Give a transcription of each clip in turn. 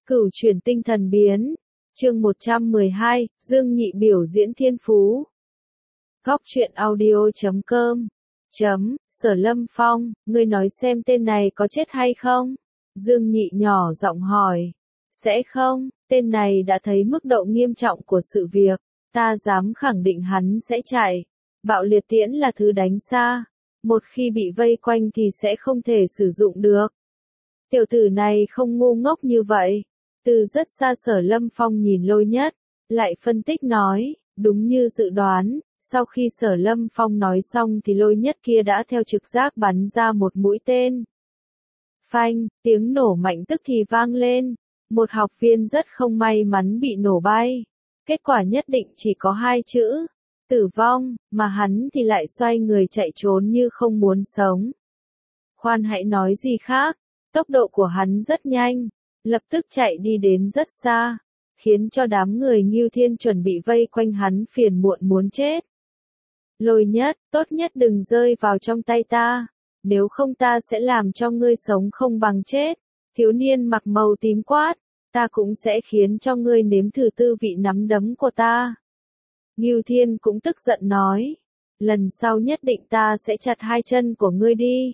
Cửu chuyển tinh thần biến. Chương 112, Dương Nhị biểu diễn thiên phú. Góc truyện audio.com. Sở Lâm Phong, ngươi nói xem tên này có chết hay không? Dương Nhị nhỏ giọng hỏi. Sẽ không, tên này đã thấy mức độ nghiêm trọng của sự việc, ta dám khẳng định hắn sẽ chạy. Bạo liệt tiễn là thứ đánh xa, một khi bị vây quanh thì sẽ không thể sử dụng được. Tiểu tử này không ngu ngốc như vậy. Từ rất xa Sở Lâm Phong nhìn Lôi Nhất, lại phân tích nói, đúng như dự đoán, sau khi Sở Lâm Phong nói xong thì Lôi Nhất kia đã theo trực giác bắn ra một mũi tên. Phanh, tiếng nổ mạnh tức thì vang lên, một học viên rất không may mắn bị nổ bay. Kết quả nhất định chỉ có 2 chữ, tử vong, mà hắn thì lại xoay người chạy trốn như không muốn sống. Khoan hãy nói gì khác, tốc độ của hắn rất nhanh. Lập tức chạy đi đến rất xa, khiến cho đám người Ngưu Thiên chuẩn bị vây quanh hắn phiền muộn muốn chết. Lôi Nhất, tốt nhất đừng rơi vào trong tay ta, nếu không ta sẽ làm cho ngươi sống không bằng chết. Thiếu niên mặc màu tím quát, ta cũng sẽ khiến cho ngươi nếm thử tư vị nắm đấm của ta. Ngưu Thiên cũng tức giận nói, lần sau nhất định ta sẽ chặt 2 chân của ngươi đi.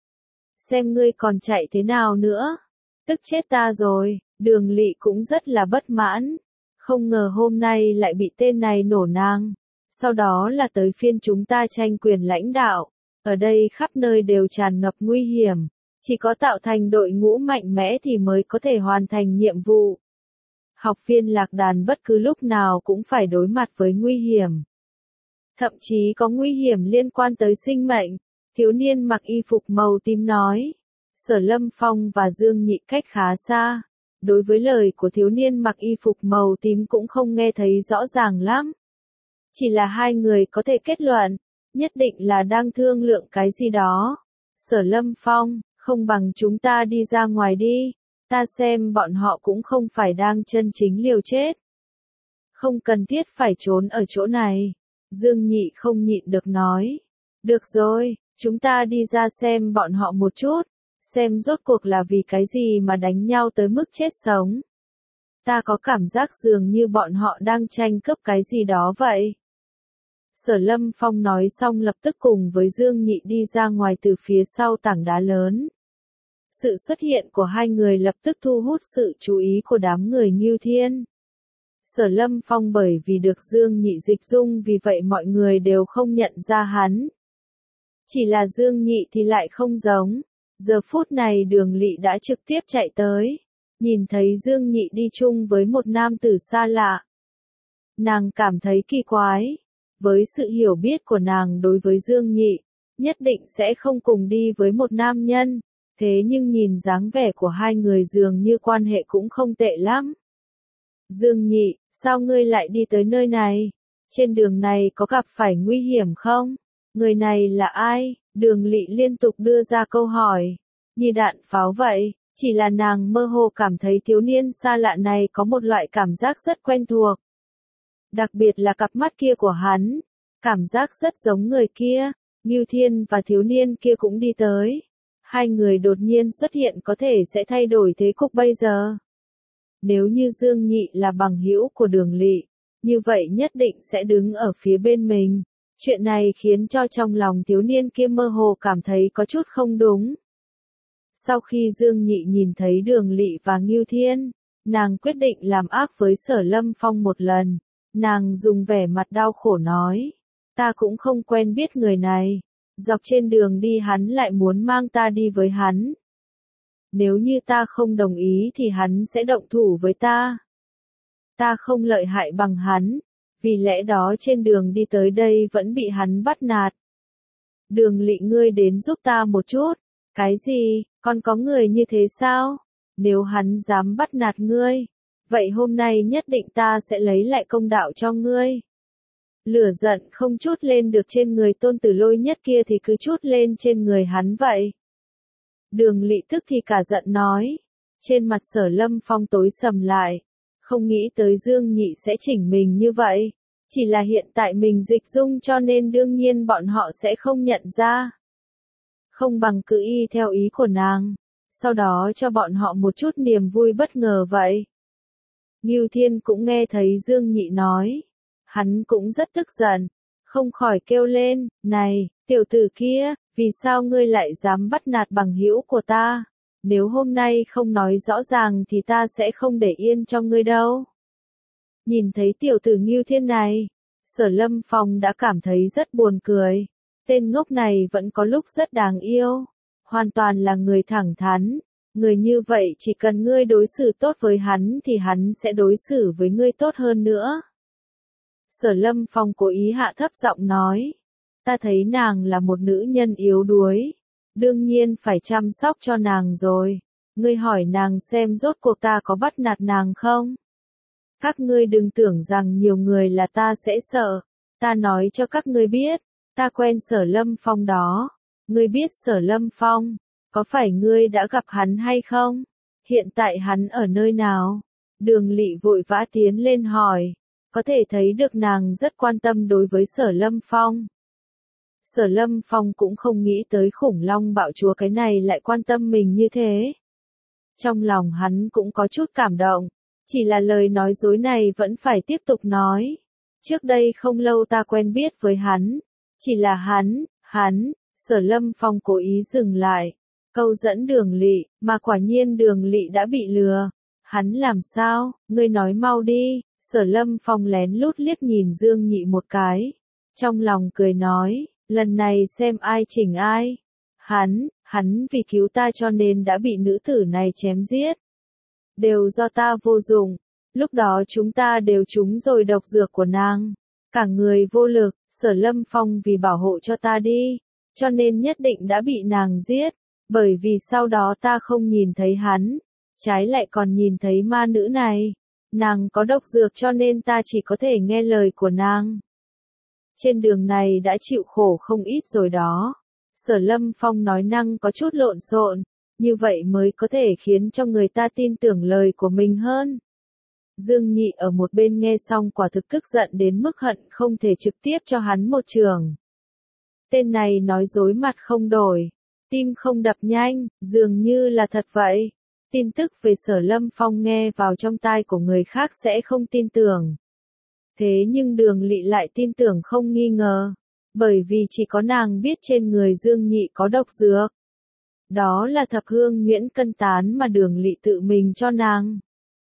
Xem ngươi còn chạy thế nào nữa. Tức chết ta rồi, Đường Lị cũng rất là bất mãn. Không ngờ hôm nay lại bị tên này nổ nang. Sau đó là tới phiên chúng ta tranh quyền lãnh đạo. Ở đây khắp nơi đều tràn ngập nguy hiểm. Chỉ có tạo thành đội ngũ mạnh mẽ thì mới có thể hoàn thành nhiệm vụ. Học viên lạc đàn bất cứ lúc nào cũng phải đối mặt với nguy hiểm. Thậm chí có nguy hiểm liên quan tới sinh mệnh. Thiếu niên mặc y phục màu tím nói. Sở Lâm Phong và Dương Nhị cách khá xa. Đối với lời của thiếu niên mặc y phục màu tím cũng không nghe thấy rõ ràng lắm. Chỉ là hai người có thể kết luận, nhất định là đang thương lượng cái gì đó. Sở Lâm Phong, không bằng chúng ta đi ra ngoài đi. Ta xem bọn họ cũng không phải đang chân chính liều chết. Không cần thiết phải trốn ở chỗ này. Dương Nhị không nhịn được nói. Được rồi, chúng ta đi ra xem bọn họ một chút. Xem rốt cuộc là vì cái gì mà đánh nhau tới mức chết sống. Ta có cảm giác dường như bọn họ đang tranh cướp cái gì đó vậy. Sở Lâm Phong nói xong lập tức cùng với Dương Nhị đi ra ngoài từ phía sau tảng đá lớn. Sự xuất hiện của hai người lập tức thu hút sự chú ý của đám người Ngưu Thiên. Sở Lâm Phong bởi vì được Dương Nhị dịch dung vì vậy mọi người đều không nhận ra hắn. Chỉ là Dương Nhị thì lại không giống. Giờ phút này Đường Lị đã trực tiếp chạy tới, nhìn thấy Dương Nhị đi chung với một nam tử xa lạ. Nàng cảm thấy kỳ quái, với sự hiểu biết của nàng đối với Dương Nhị, nhất định sẽ không cùng đi với một nam nhân, thế nhưng nhìn dáng vẻ của hai người dường như quan hệ cũng không tệ lắm. Dương Nhị, sao ngươi lại đi tới nơi này? Trên đường này có gặp phải nguy hiểm không? Người này là ai? Đường Lị liên tục đưa ra câu hỏi, như đạn pháo vậy, chỉ là nàng mơ hồ cảm thấy thiếu niên xa lạ này có một loại cảm giác rất quen thuộc. Đặc biệt là cặp mắt kia của hắn, cảm giác rất giống người kia. Ngưu Thiên và thiếu niên kia cũng đi tới. Hai người đột nhiên xuất hiện có thể sẽ thay đổi thế cục bây giờ. Nếu như Dương Nhị là bằng hữu của Đường Lị, như vậy nhất định sẽ đứng ở phía bên mình. Chuyện này khiến cho trong lòng thiếu niên kia mơ hồ cảm thấy có chút không đúng. Sau khi Dương Nhị nhìn thấy Đường Lị và Ngưu Thiên, nàng quyết định làm ác với Sở Lâm Phong một lần. Nàng dùng vẻ mặt đau khổ nói, ta cũng không quen biết người này. Dọc trên đường đi hắn lại muốn mang ta đi với hắn. Nếu như ta không đồng ý thì hắn sẽ động thủ với ta. Ta không lợi hại bằng hắn. Vì lẽ đó trên đường đi tới đây vẫn bị hắn bắt nạt. Đường Lị ngươi đến giúp ta một chút. Cái gì, còn có người như thế sao? Nếu hắn dám bắt nạt ngươi, vậy hôm nay nhất định ta sẽ lấy lại công đạo cho ngươi. Lửa giận không chút lên được trên người tôn tử Lôi Nhất kia thì cứ chút lên trên người hắn vậy. Đường Lị tức thì cả giận nói. Trên mặt Sở Lâm Phong tối sầm lại. Không nghĩ tới Dương Nhị sẽ chỉnh mình như vậy. Chỉ là hiện tại mình dịch dung cho nên đương nhiên bọn họ sẽ không nhận ra. Không bằng cứ y theo ý của nàng. sau đó cho bọn họ một chút niềm vui bất ngờ vậy. Ngưu Thiên cũng nghe thấy Dương Nhị nói. Hắn cũng rất tức giận, không khỏi kêu lên, này, tiểu tử kia, vì sao ngươi lại dám bắt nạt bằng hữu của ta? Nếu hôm nay không nói rõ ràng thì ta sẽ không để yên cho ngươi đâu. Nhìn thấy tiểu tử Ngưu Thiên này, Sở Lâm Phong đã cảm thấy rất buồn cười. Tên ngốc này vẫn có lúc rất đáng yêu. Hoàn toàn là người thẳng thắn. Người như vậy chỉ cần ngươi đối xử tốt với hắn thì hắn sẽ đối xử với ngươi tốt hơn nữa. Sở Lâm Phong cố ý hạ thấp giọng nói. Ta thấy nàng là một nữ nhân yếu đuối. Đương nhiên phải chăm sóc cho nàng rồi. Ngươi hỏi nàng xem rốt cuộc ta có bắt nạt nàng không? Các ngươi đừng tưởng rằng nhiều người là ta sẽ sợ. Ta nói cho các ngươi biết, ta quen Sở Lâm Phong đó. Ngươi biết Sở Lâm Phong, có phải ngươi đã gặp hắn hay không? Hiện tại hắn ở nơi nào? Đường Lị vội vã tiến lên hỏi, có thể thấy được nàng rất quan tâm đối với Sở Lâm Phong. Sở Lâm Phong cũng không nghĩ tới khủng long bạo chúa cái này lại quan tâm mình như thế. Trong lòng hắn cũng có chút cảm động, chỉ là lời nói dối này vẫn phải tiếp tục nói. Trước đây không lâu ta quen biết với hắn, chỉ là hắn, Sở Lâm Phong cố ý dừng lại, câu dẫn Đường Lị, mà quả nhiên Đường Lị đã bị lừa. Hắn làm sao, ngươi nói mau đi. Sở Lâm Phong lén lút liếc nhìn Dương Nhị một cái, trong lòng cười nói, lần này xem ai chỉnh ai. Hắn vì cứu ta cho nên đã bị nữ tử này chém giết. Đều do ta vô dụng, lúc đó chúng ta đều trúng rồi độc dược của nàng. Cả người vô lực, Sở Lâm Phong vì bảo hộ cho ta đi, cho nên nhất định đã bị nàng giết, bởi vì sau đó ta không nhìn thấy hắn, trái lại còn nhìn thấy ma nữ này. Nàng có độc dược cho nên ta chỉ có thể nghe lời của nàng. Trên đường này đã chịu khổ không ít rồi đó. Sở Lâm Phong nói năng có chút lộn xộn, như vậy mới có thể khiến cho người ta tin tưởng lời của mình hơn. Dương Nhị ở một bên nghe xong quả thực tức giận đến mức hận không thể trực tiếp cho hắn một chưởng. Tên này nói dối mặt không đổi, tim không đập nhanh, dường như là thật vậy. Tin tức về Sở Lâm Phong nghe vào trong tai của người khác sẽ không tin tưởng. Thế nhưng Đường Lị lại tin tưởng không nghi ngờ, bởi vì chỉ có nàng biết trên người Dương Nhị có độc dược. Đó là thập hương nhuyễn cân tán mà Đường Lị tự mình cho nàng.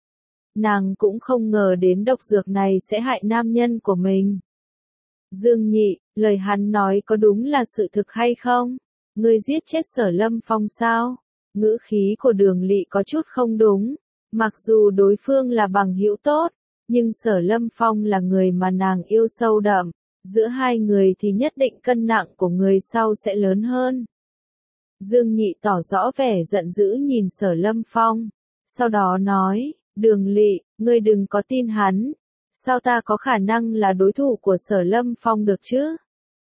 Nàng cũng không ngờ đến độc dược này sẽ hại nam nhân của mình. Dương Nhị, lời hắn nói có đúng là sự thực hay không? Ngươi giết chết Sở Lâm Phong sao? Ngữ khí của Đường Lị có chút không đúng. Mặc dù đối phương là bằng hữu tốt, nhưng Sở Lâm Phong là người mà nàng yêu sâu đậm. Giữa hai người thì nhất định cân nặng của người sau sẽ lớn hơn. Dương Nhị tỏ rõ vẻ giận dữ nhìn Sở Lâm Phong. Sau đó nói, Đường Lị, ngươi đừng có tin hắn. Sao ta có khả năng là đối thủ của Sở Lâm Phong được chứ?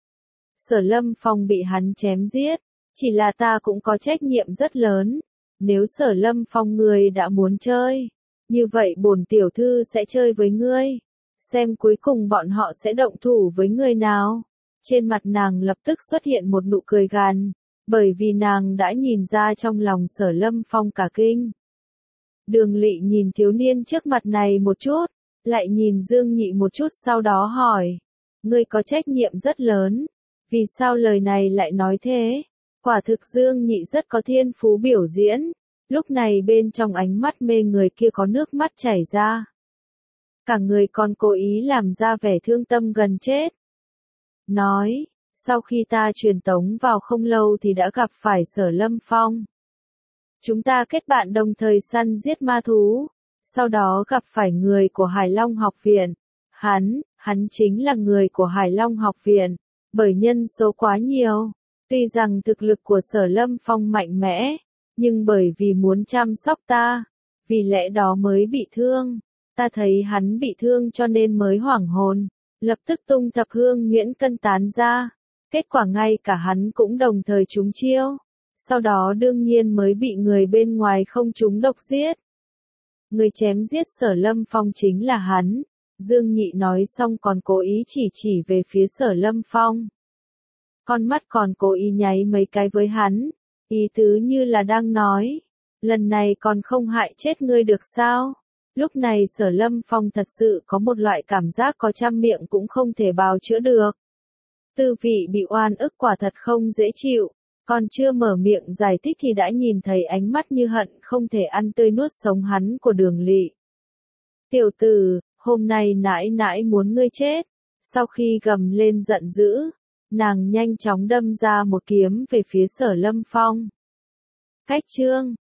Sở Lâm Phong bị hắn chém giết. Chỉ là ta cũng có trách nhiệm rất lớn. Nếu Sở Lâm Phong ngươi đã muốn chơi, như vậy bổn tiểu thư sẽ chơi với ngươi. Xem cuối cùng bọn họ sẽ động thủ với người nào. Trên mặt nàng lập tức xuất hiện một nụ cười gằn, bởi vì nàng đã nhìn ra trong lòng Sở Lâm Phong cả kinh. Đường Lị nhìn thiếu niên trước mặt này một chút, lại nhìn Dương Nhị một chút sau đó hỏi. Ngươi có trách nhiệm rất lớn. Vì sao lời này lại nói thế? Quả thực Dương Nhị rất có thiên phú biểu diễn. Lúc này bên trong ánh mắt mê người kia có nước mắt chảy ra. Cả người còn cố ý làm ra vẻ thương tâm gần chết. Nói, sau khi ta truyền tống vào không lâu thì đã gặp phải Sở Lâm Phong. Chúng ta kết bạn đồng thời săn giết ma thú. Sau đó gặp phải người của Hải Long học viện. Hắn chính là người của Hải Long học viện. Bởi nhân số quá nhiều. Tuy rằng thực lực của Sở Lâm Phong mạnh mẽ, nhưng bởi vì muốn chăm sóc ta, vì lẽ đó mới bị thương. Ta thấy hắn bị thương cho nên mới hoảng hồn, lập tức tung thập hương nhuyễn cân tán ra. Kết quả ngay cả hắn cũng đồng thời trúng chiêu. Sau đó đương nhiên mới bị người bên ngoài không trúng độc giết. Người chém giết Sở Lâm Phong chính là hắn. Dương Nhị nói xong còn cố ý chỉ về phía Sở Lâm Phong. Con mắt còn cố ý nháy mấy cái với hắn, ý tứ như là đang nói, lần này còn không hại chết ngươi được sao? Lúc này Sở Lâm Phong thật sự có một loại cảm giác có trăm miệng cũng không thể bào chữa được. Tư vị bị oan ức quả thật không dễ chịu, còn chưa mở miệng giải thích thì đã nhìn thấy ánh mắt như hận không thể ăn tươi nuốt sống hắn của Đường Lỵ. Tiểu tử, hôm nay nãi nãi muốn ngươi chết. Sau khi gầm lên giận dữ, nàng nhanh chóng đâm ra một kiếm về phía Sở Lâm Phong. Cách chương